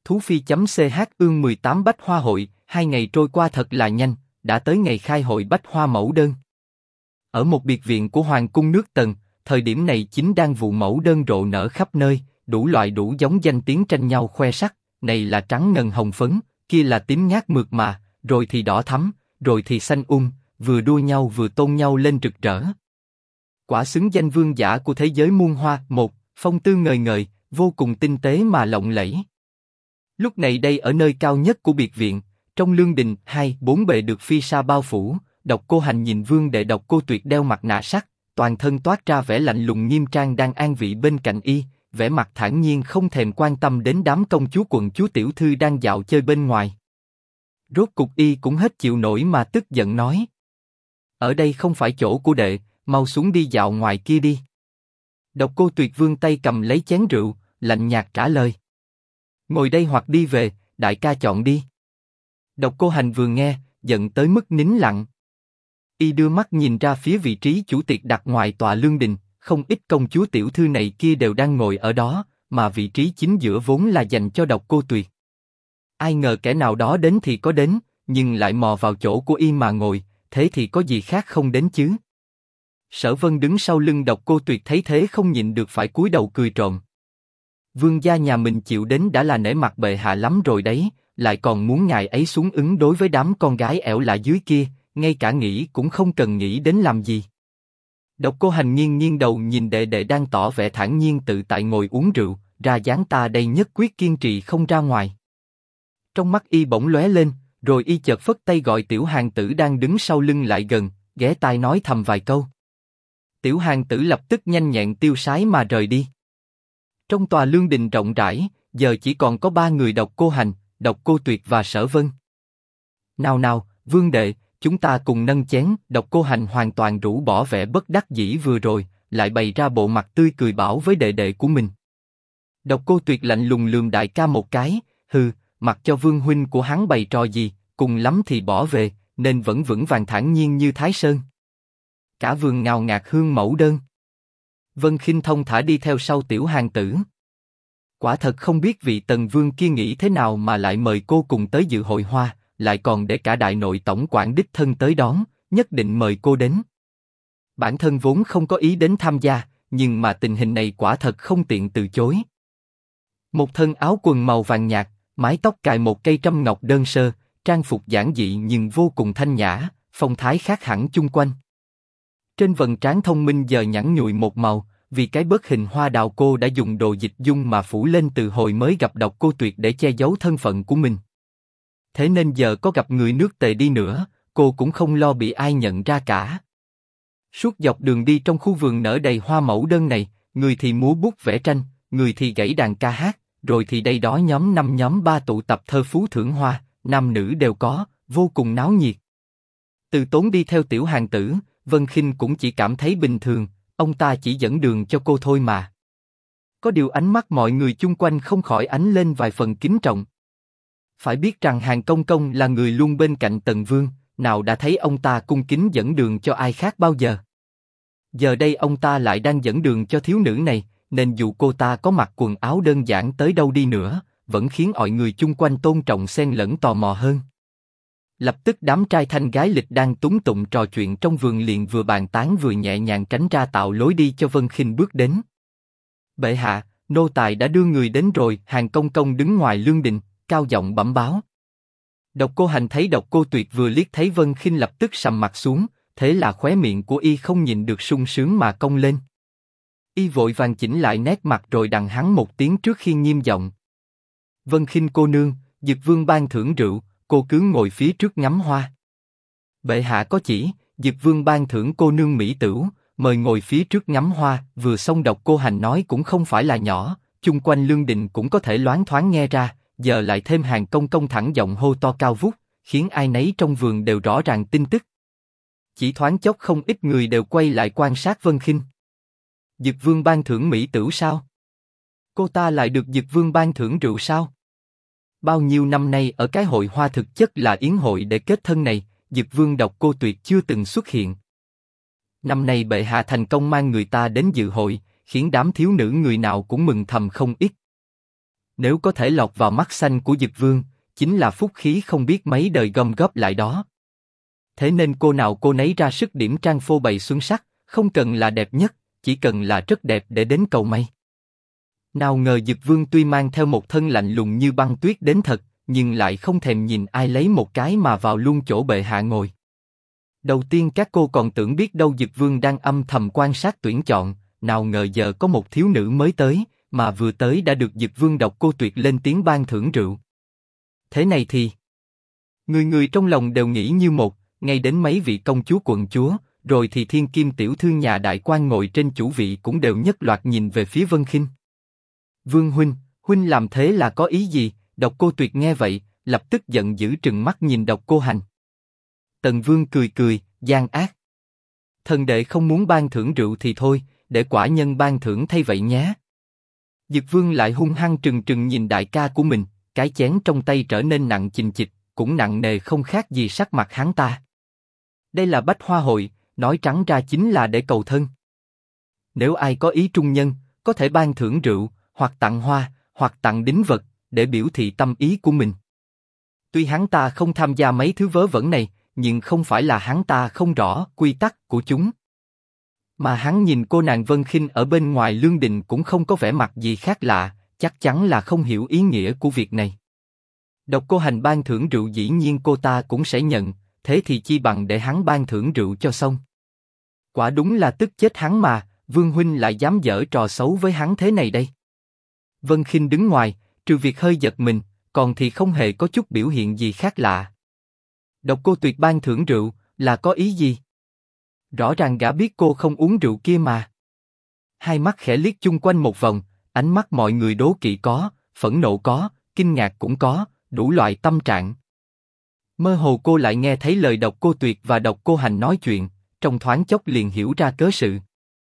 Thú Phi.ch ương 18 Bách Hoa Hội, 2 ngày trôi qua thật là nhanh, đã tới ngày khai hội Bách Hoa mẫu đơn. Ở một biệt viện của Hoàng cung nước Tần, thời điểm này chính đang vụ mẫu đơn rộ nở khắp nơi, đủ loại đủ giống danh tiếng tranh nhau khoe sắc, này là trắng ngần hồng phấn, kia là tím ngát mượt mà, rồi thì đỏ thắm, rồi thì xanh vừa đua nhau vừa tôn nhau lên rực rỡ. Quả xứng danh vương giả của thế giới muôn hoa, một, phong tư ngời ngời, vô cùng tinh tế mà lộng lẫy. Lúc này đây ở nơi cao nhất của biệt viện, trong lương đình, bốn bề được phi sa bao phủ, Độc Cô Hành nhìn Vương Đệ Độc Cô Tuyệt đeo mặt nạ sắt, toàn thân toát ra vẻ lạnh lùng nghiêm trang đang an vị bên cạnh y, vẻ mặt thản nhiên không thèm quan tâm đến đám công chúa quận chúa tiểu thư đang dạo chơi bên ngoài. Rốt cục y cũng hết chịu nổi mà tức giận nói: ở đây không phải chỗ của đệ, mau xuống đi dạo ngoài kia đi. Độc Cô Tuyệt vươn tay cầm lấy chén rượu, lạnh nhạt trả lời: ngồi đây hoặc đi về, đại ca chọn đi. Độc Cô Hành vừa nghe, giận tới mức nín lặng. Y đưa mắt nhìn ra phía vị trí chủ tiệc đặt ngoài tòa lương đình, không ít công chúa tiểu thư này kia đều đang ngồi ở đó, mà vị trí chính giữa vốn là dành cho Độc Cô Tuyệt. Ai ngờ kẻ nào đó đến thì có đến, nhưng lại mò vào chỗ của y mà ngồi, thế thì có gì khác không đến chứ? Sở Vân đứng sau lưng Độc Cô Tuyệt thấy thế không nhịn được phải cúi đầu cười trộm. Vương gia nhà mình chịu đến đã là nể mặt bệ hạ lắm rồi đấy, lại còn muốn ngài ấy xuống ứng đối với đám con gái ẻo lạ dưới kia, ngay cả nghĩ cũng không cần nghĩ đến làm gì. Độc Cô Hành nghiêng nghiêng đầu nhìn đệ đệ đang tỏ vẻ thản nhiên tự tại ngồi uống rượu, ra dáng ta đây nhất quyết kiên trì không ra ngoài. Trong mắt y bỗng lóe lên, rồi y chợt phất tay gọi Tiểu Hàn Tử đang đứng sau lưng lại gần, ghé tai nói thầm vài câu. Tiểu Hàn Tử lập tức nhanh nhẹn tiêu sái mà rời đi. Trong tòa lương đình rộng rãi, giờ chỉ còn có 3 người: Độc Cô Hành, Độc Cô Tuyệt và Sở Vân. Nào nào, Vương đệ, chúng ta cùng nâng chén. Độc Cô Hành hoàn toàn rũ bỏ vẻ bất đắc dĩ vừa rồi, lại bày ra bộ mặt tươi cười bảo với đệ đệ của mình. Độc Cô Tuyệt lạnh lùng lườm đại ca một cái, hừ, mặc cho Vương huynh của hắn bày trò gì, cùng lắm thì bỏ về, nên vẫn vững vàng thản nhiên như Thái Sơn. Cả vườn ngào ngạt hương mẫu đơn. Vân Khinh thông thả đi theo sau Tiểu Hàn Tử. Quả thật không biết vị Tần Vương kia nghĩ thế nào mà lại mời cô cùng tới dự hội hoa, lại còn để cả đại nội tổng quản đích thân tới đón, nhất định mời cô đến. Bản thân vốn không có ý đến tham gia, nhưng mà tình hình này quả thật không tiện từ chối. Một thân áo quần màu vàng nhạt, mái tóc cài một cây trâm ngọc đơn sơ, trang phục giản dị nhưng vô cùng thanh nhã, phong thái khác hẳn chung quanh. Trên vầng trán thông minh giờ nhẵn nhụi một màu, vì cái bớt hình hoa đào cô đã dùng đồ dịch dung mà phủ lên từ hồi mới gặp Độc Cô Tuyệt để che giấu thân phận của mình. Thế nên giờ có gặp người nước Tề đi nữa, cô cũng không lo bị ai nhận ra cả. Suốt dọc đường đi trong khu vườn nở đầy hoa mẫu đơn này, người thì múa bút vẽ tranh, người thì gảy đàn ca hát, rồi thì đây đó nhóm 5 nhóm 3 tụ tập thơ phú thưởng hoa, nam nữ đều có, vô cùng náo nhiệt. Từ Tốn đi theo Tiểu Hàn Tử, Vân Khinh cũng chỉ cảm thấy bình thường, ông ta chỉ dẫn đường cho cô thôi mà. Có điều ánh mắt mọi người chung quanh không khỏi ánh lên vài phần kính trọng. Phải biết rằng Hàn Công Công là người luôn bên cạnh Tần Vương, nào đã thấy ông ta cung kính dẫn đường cho ai khác bao giờ. Giờ đây ông ta lại đang dẫn đường cho thiếu nữ này, nên dù cô ta có mặc quần áo đơn giản tới đâu đi nữa, vẫn khiến mọi người chung quanh tôn trọng xen lẫn tò mò hơn. Lập tức đám trai thanh gái lịch đang túng tụng trò chuyện trong vườn liền vừa bàn tán vừa nhẹ nhàng tránh ra tạo lối đi cho Vân Khinh bước đến. Bệ hạ, nô tài đã đưa người đến rồi. Hàn Công Công đứng ngoài lương đình, cao giọng bẩm báo. Độc Cô Hành thấy Độc Cô Tuyệt vừa liếc thấy Vân Khinh lập tức sầm mặt xuống, thế là khóe miệng của y không nhịn được sung sướng mà cong lên. Y vội vàng chỉnh lại nét mặt rồi đằng hắn một tiếng trước khi nghiêm giọng. Vân Khinh cô nương, Dực Vương ban thưởng rượu, cô cứ ngồi phía trước ngắm hoa. Bệ hạ có chỉ, Dực Vương ban thưởng cô nương mỹ tửu, mời ngồi phía trước ngắm hoa. Vừa xong Độc Cô Hành nói cũng không phải là nhỏ, chung quanh lương đình cũng có thể loáng thoáng nghe ra, giờ lại thêm Hàn Công Công thẳng giọng hô to cao vút, khiến ai nấy trong vườn đều rõ ràng tin tức. Chỉ thoáng chốc không ít người đều quay lại quan sát Vân Khinh. Dực Vương ban thưởng mỹ tửu sao? Cô ta lại được Dực Vương ban thưởng rượu sao? Bao nhiêu năm nay ở cái hội hoa thực chất là yến hội để kết thân này, Dực Vương Độc Cô Tuyệt chưa từng xuất hiện. Năm nay bệ hạ thành công mang người ta đến dự hội, khiến đám thiếu nữ người nào cũng mừng thầm không ít. Nếu có thể lọt vào mắt xanh của Dực Vương, chính là phúc khí không biết mấy đời gom góp lại đó. Thế nên cô nào cô nấy ra sức điểm trang phô bày xuân sắc, không cần là đẹp nhất, chỉ cần là rất đẹp để đến cầu may. Nào ngờ Dực Vương tuy mang theo một thân lạnh lùng như băng tuyết đến thật, nhưng lại không thèm nhìn ai lấy một cái mà vào luôn chỗ bệ hạ ngồi. Đầu tiên các cô còn tưởng biết đâu Dực Vương đang âm thầm quan sát tuyển chọn, nào ngờ giờ có một thiếu nữ mới tới, mà vừa tới đã được Dực Vương Độc Cô Tuyệt lên tiếng ban thưởng rượu. Thế này thì, người người trong lòng đều nghĩ như một, ngay đến mấy vị công chúa quận chúa, rồi thì thiên kim tiểu thư nhà đại quan ngồi trên chủ vị cũng đều nhất loạt nhìn về phía Vân Khinh. Vương huynh, huynh làm thế là có ý gì? Độc Cô Tuyệt nghe vậy, lập tức giận dữ trừng mắt nhìn Độc Cô Hành. Tần Vương cười cười, gian ác. Thần đệ không muốn ban thưởng rượu thì thôi, để quả nhân ban thưởng thay vậy nhé. Dực Vương lại hung hăng trừng trừng nhìn đại ca của mình, cái chén trong tay trở nên nặng chình chịch, cũng nặng nề không khác gì sắc mặt hắn ta. Đây là bách hoa hội, nói trắng ra chính là để cầu thân. Nếu ai có ý trung nhân, có thể ban thưởng rượu, hoặc tặng hoa, hoặc tặng đính vật, để biểu thị tâm ý của mình. Tuy hắn ta không tham gia mấy thứ vớ vẩn này, nhưng không phải là hắn ta không rõ quy tắc của chúng. Mà hắn nhìn cô nàng Vân Khinh ở bên ngoài lương đình cũng không có vẻ mặt gì khác lạ, chắc chắn là không hiểu ý nghĩa của việc này. Độc Cô Hành ban thưởng rượu dĩ nhiên cô ta cũng sẽ nhận, thế thì chi bằng để hắn ban thưởng rượu cho xong. Quả đúng là tức chết hắn mà, Vương huynh lại dám giở trò xấu với hắn thế này đây. Vân Khinh đứng ngoài, trừ việc hơi giật mình, còn thì không hề có chút biểu hiện gì khác lạ. Độc Cô Tuyệt ban thưởng rượu, là có ý gì? Rõ ràng gã biết cô không uống rượu kia mà. Hai mắt khẽ liếc chung quanh một vòng, ánh mắt mọi người đố kỵ có, phẫn nộ có, kinh ngạc cũng có, đủ loại tâm trạng. Mơ hồ cô lại nghe thấy lời Độc Cô Tuyệt và Độc Cô Hành nói chuyện, trong thoáng chốc liền hiểu ra cớ sự.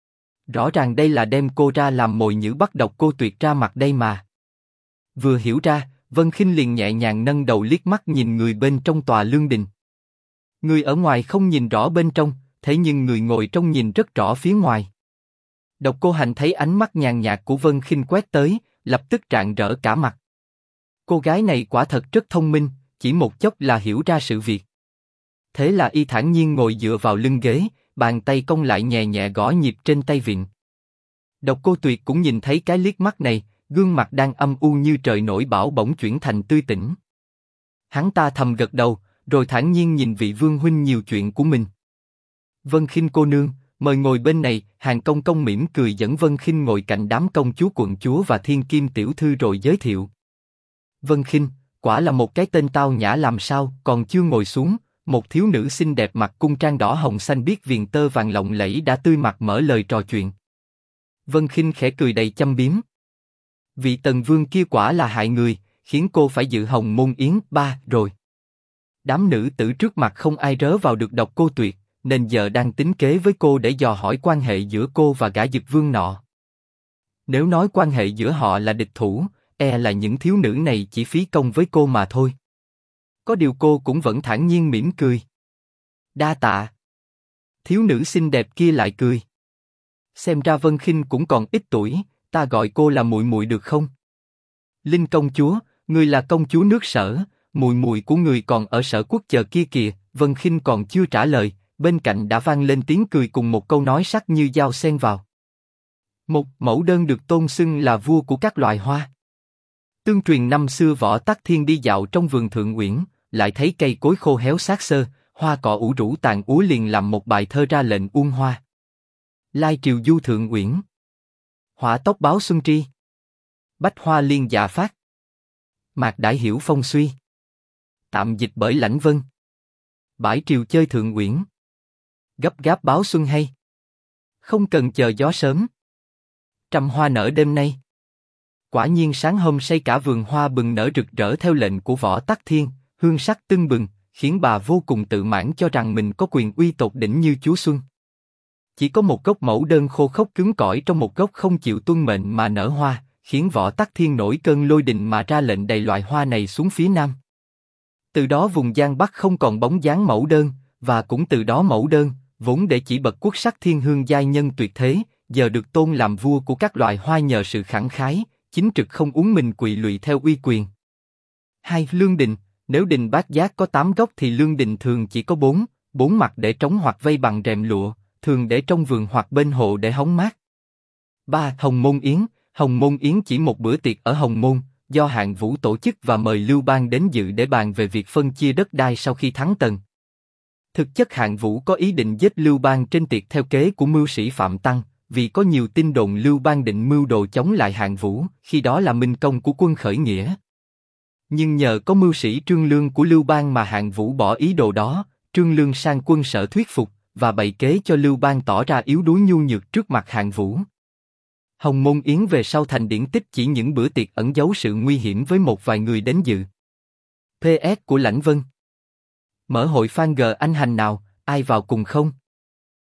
Rõ ràng đây là đem cô ra làm mồi nhử bắt Độc Cô Tuyệt ra mặt đây mà. Vừa hiểu ra, Vân Khinh liền nhẹ nhàng nâng đầu liếc mắt nhìn người bên trong tòa lương đình. Người ở ngoài không nhìn rõ bên trong, thế nhưng người ngồi trong nhìn rất rõ phía ngoài. Độc Cô Hành thấy ánh mắt nhàn nhạt của Vân Khinh quét tới, lập tức rạng rỡ cả mặt. Cô gái này quả thật rất thông minh, chỉ một chốc là hiểu ra sự việc. Thế là y thản nhiên ngồi dựa vào lưng ghế, bàn tay cong lại nhẹ nhẹ gõ nhịp trên tay vịn. Độc Cô Tuyệt cũng nhìn thấy cái liếc mắt này, gương mặt đang âm u như trời nổi bão bỗng chuyển thành tươi tỉnh. Hắn ta thầm gật đầu, rồi thản nhiên nhìn vị vương huynh nhiều chuyện của mình. Vân Khinh cô nương, mời ngồi bên này. Hàn Công Công mỉm cười dẫn Vân Khinh ngồi cạnh đám công chúa quận chúa và thiên kim tiểu thư rồi giới thiệu. Vân Khinh, quả là một cái tên tao nhã làm sao, còn chưa ngồi xuống, một thiếu nữ xinh đẹp mặc cung trang đỏ hồng xanh biếc viền tơ vàng lộng lẫy đã tươi mặt mở lời trò chuyện. Vân Khinh khẽ cười đầy châm biếm. Vị Tần Vương kia quả là hại người, khiến cô phải dự Hồng Môn Yến ba rồi. Đám nữ tử trước mặt không ai rớ vào được Độc Cô Tuyệt, nên giờ đang tính kế với cô để dò hỏi quan hệ giữa cô và gã Dực Vương nọ. Nếu nói quan hệ giữa họ là địch thủ, là những thiếu nữ này chỉ phí công với cô mà thôi. Có điều cô cũng vẫn thản nhiên mỉm cười. Đa tạ. Thiếu nữ xinh đẹp kia lại cười. Xem ra Vân Khinh cũng còn ít tuổi, ta gọi cô là muội muội được không? Linh công chúa, người là công chúa nước Sở, muội muội của người còn ở Sở Quốc chờ kia kìa. Vân Khinh còn chưa trả lời, bên cạnh đã vang lên tiếng cười cùng một câu nói sắc như dao xen vào. Một mẫu đơn được tôn xưng là vua của các loài hoa. Tương truyền năm xưa Võ Tắc Thiên đi dạo trong vườn Thượng Uyển, lại thấy cây cối khô héo xác xơ, hoa cỏ ủ rũ tàn úa, liền làm một bài thơ ra lệnh uông hoa. Lai triều du Thượng Uyển, hỏa tốc báo xuân tri, bách hoa liên dạ phát, mạc đãi hiểu phong suy. Tạm dịch bởi Lãnh Vân. Bãi triều chơi Thượng Uyển, gấp gáp báo xuân hay, không cần chờ gió sớm. Trăm hoa nở đêm nay. Quả nhiên sáng hôm say cả vườn hoa bừng nở rực rỡ theo lệnh của Võ Tắc Thiên, hương sắc tưng bừng, khiến bà vô cùng tự mãn cho rằng mình có quyền uy tột đỉnh như Chúa Xuân. Chỉ có một gốc mẫu đơn khô khốc cứng cỏi trong một gốc không chịu tuân mệnh mà nở hoa, khiến Võ Tắc Thiên nổi cơn lôi đình mà ra lệnh đầy loại hoa này xuống phía nam. Từ đó vùng Giang Bắc không còn bóng dáng mẫu đơn, và cũng từ đó mẫu đơn, vốn để chỉ bậc quốc sắc thiên hương giai nhân tuyệt thế, giờ được tôn làm vua của các loài hoa nhờ sự khẳng khái, chính trực không uống mình quỵ lụy theo uy quyền. 2. Lương đình, nếu đình bát giác có 8 góc thì lương đình thường chỉ có 4 mặt để trống hoặc vây bằng rèm lụa, thường để trong vườn hoặc bên hồ để hóng mát. 3. Hồng Môn Yến, Hồng Môn Yến chỉ một bữa tiệc ở Hồng Môn, do Hạng Vũ tổ chức và mời Lưu Bang đến dự để bàn về việc phân chia đất đai sau khi thắng Tần. Thực chất Hạng Vũ có ý định giết Lưu Bang trên tiệc theo kế của mưu sĩ Phạm Tăng, vì có nhiều tin đồn Lưu Bang định mưu đồ chống lại Hạng Vũ, khi đó là minh công của quân khởi nghĩa. Nhưng nhờ có mưu sĩ Trương Lương của Lưu Bang mà Hạng Vũ bỏ ý đồ đó, Trương Lương sang quân Sở thuyết phục, và bày kế cho Lưu Bang tỏ ra yếu đuối nhu nhược trước mặt Hạng Vũ. Hồng Môn Yến về sau thành điển tích chỉ những bữa tiệc ẩn giấu sự nguy hiểm với một vài người đến dự. PS của Lãnh Vân. Mở hội fan G anh hành nào, ai vào cùng không?